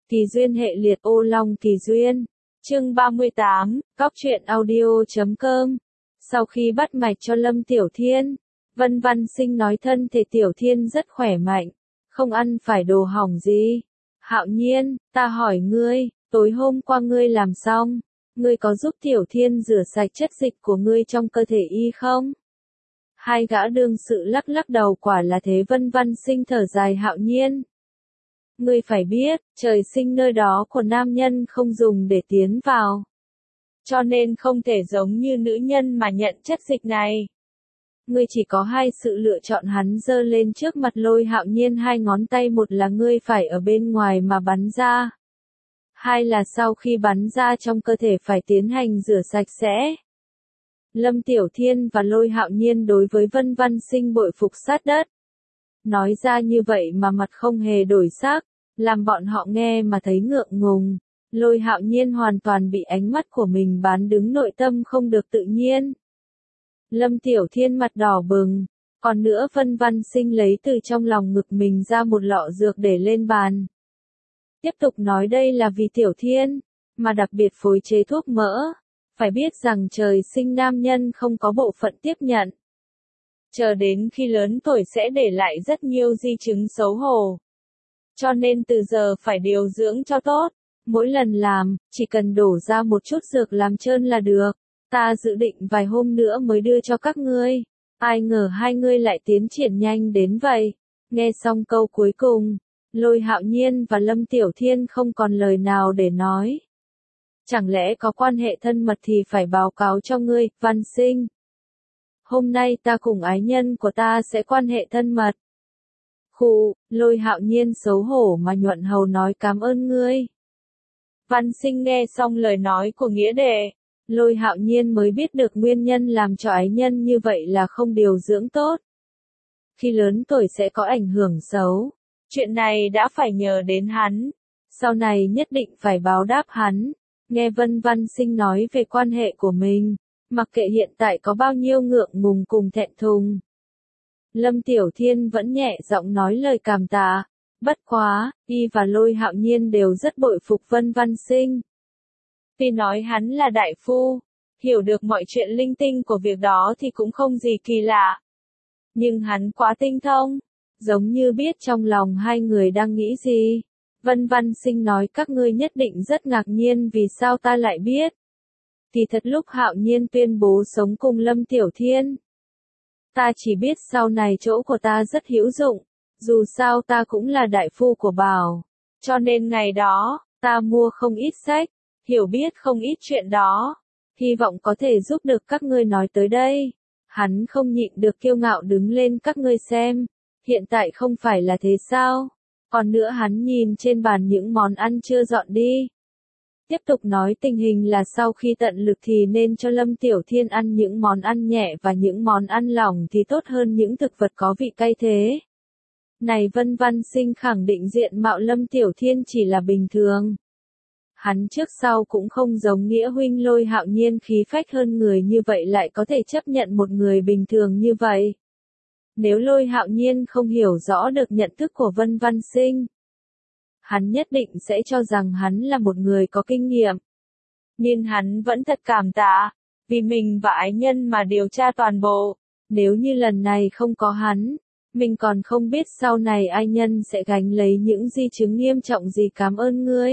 Kỳ duyên hệ liệt ô long kỳ duyên. Chương 38, Góc truyện audio.com. Sau khi bắt mạch cho Lâm Tiểu Thiên, Vân Văn Sinh nói thân thể Tiểu Thiên rất khỏe mạnh, không ăn phải đồ hỏng gì. Hạo Nhiên, ta hỏi ngươi, tối hôm qua ngươi làm xong, ngươi có giúp Tiểu Thiên rửa sạch chất dịch của ngươi trong cơ thể y không? Hai gã đương sự lắc lắc đầu, quả là thế. Vân Văn Sinh thở dài. Hạo Nhiên, ngươi phải biết, trời sinh nơi đó của nam nhân không dùng để tiến vào, cho nên không thể giống như nữ nhân mà nhận chất dịch này. Ngươi chỉ có hai sự lựa chọn. Hắn giơ lên trước mặt Lôi Hạo Nhiên hai ngón tay, một là ngươi phải ở bên ngoài mà bắn ra, hai là sau khi bắn ra trong cơ thể phải tiến hành rửa sạch sẽ. Lâm Tiểu Thiên và Lôi Hạo Nhiên đối với Vân Văn Sinh bội phục sát đất. Nói ra như vậy mà mặt không hề đổi sắc, làm bọn họ nghe mà thấy ngượng ngùng. Lôi Hạo Nhiên hoàn toàn bị ánh mắt của mình bán đứng, nội tâm không được tự nhiên. Lâm Tiểu Thiên mặt đỏ bừng, còn nữa Vân Văn Sinh lấy từ trong lòng ngực mình ra một lọ dược để lên bàn. Tiếp tục nói đây là vì Tiểu Thiên, mà đặc biệt phối chế thuốc mỡ. Phải biết rằng trời sinh nam nhân không có bộ phận tiếp nhận. Chờ đến khi lớn tuổi sẽ để lại rất nhiều di chứng xấu hổ. Cho nên từ giờ phải điều dưỡng cho tốt. Mỗi lần làm, chỉ cần đổ ra một chút dược làm trơn là được. Ta dự định vài hôm nữa mới đưa cho các ngươi. Ai ngờ hai ngươi lại tiến triển nhanh đến vậy. Nghe xong câu cuối cùng, Lôi Hạo Nhiên và Lâm Tiểu Thiên không còn lời nào để nói. Chẳng lẽ có quan hệ thân mật thì phải báo cáo cho ngươi, Văn Sinh. Hôm nay ta cùng ái nhân của ta sẽ quan hệ thân mật. Khụ, Lôi Hạo Nhiên xấu hổ mà nhuận hầu nói cảm ơn ngươi. Văn Sinh nghe xong lời nói của nghĩa đệ, Lôi Hạo Nhiên mới biết được nguyên nhân làm cho ái nhân như vậy là không điều dưỡng tốt. Khi lớn tuổi sẽ có ảnh hưởng xấu. Chuyện này đã phải nhờ đến hắn. Sau này nhất định phải báo đáp hắn. Nghe Vân Văn Sinh nói về quan hệ của mình, mặc kệ hiện tại có bao nhiêu ngượng ngùng cùng thẹn thùng, Lâm Tiểu Thiên vẫn nhẹ giọng nói lời cảm tạ. Bất quá, y và Lôi Hạo Nhiên đều rất bội phục Vân Văn Sinh. Tuy nói hắn là đại phu, hiểu được mọi chuyện linh tinh của việc đó thì cũng không gì kỳ lạ. Nhưng hắn quá tinh thông, giống như biết trong lòng hai người đang nghĩ gì. Vân Văn Sinh nói các ngươi nhất định rất ngạc nhiên vì sao ta lại biết. Thì thật lúc Hạo Nhiên tuyên bố sống cùng Lâm Tiểu Thiên, ta chỉ biết sau này chỗ của ta rất hữu dụng, dù sao ta cũng là đại phu của Bảo, cho nên ngày đó, ta mua không ít sách, hiểu biết không ít chuyện đó, hy vọng có thể giúp được các ngươi. Nói tới đây, hắn không nhịn được kiêu ngạo đứng lên. Các ngươi xem, hiện tại không phải là thế sao? Còn nữa hắn nhìn trên bàn những món ăn chưa dọn đi. Tiếp tục nói tình hình là sau khi tận lực thì nên cho Lâm Tiểu Thiên ăn những món ăn nhẹ và những món ăn lỏng thì tốt hơn những thực vật có vị cay thế. Này Vân Văn Sinh khẳng định diện mạo Lâm Tiểu Thiên chỉ là bình thường. Hắn trước sau cũng không giống nghĩa huynh Lôi Hạo Nhiên khí phách hơn người như vậy lại có thể chấp nhận một người bình thường như vậy. Nếu Lôi Hạo Nhiên không hiểu rõ được nhận thức của Vân Văn Sinh, hắn nhất định sẽ cho rằng hắn là một người có kinh nghiệm. Nhưng hắn vẫn thật cảm tạ, vì mình và ái nhân mà điều tra toàn bộ. Nếu như lần này không có hắn, mình còn không biết sau này ái nhân sẽ gánh lấy những di chứng nghiêm trọng gì. Cảm ơn ngươi.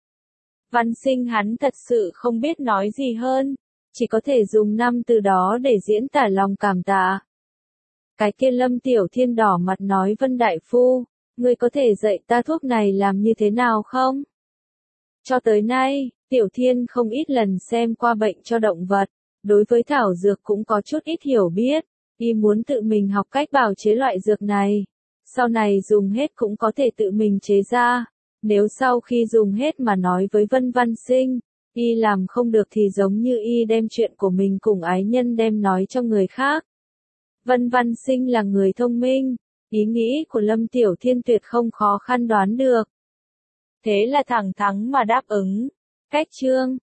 Văn Sinh hắn thật sự không biết nói gì hơn, chỉ có thể dùng 5 từ đó để diễn tả lòng cảm tạ. Cái kia Lâm Tiểu Thiên đỏ mặt nói Vân Đại Phu, ngươi có thể dạy ta thuốc này làm như thế nào không? Cho tới nay, Tiểu Thiên không ít lần xem qua bệnh cho động vật, đối với thảo dược cũng có chút ít hiểu biết, y muốn tự mình học cách bào chế loại dược này. Sau này dùng hết cũng có thể tự mình chế ra, nếu sau khi dùng hết mà nói với Vân Văn Sinh, y làm không được thì giống như y đem chuyện của mình cùng ái nhân đem nói cho người khác. Vân Văn Sinh là người thông minh, ý nghĩ của Lâm Tiểu Thiên tuyệt không khó khăn đoán được. Thế là thẳng thắn mà đáp ứng. Cách chương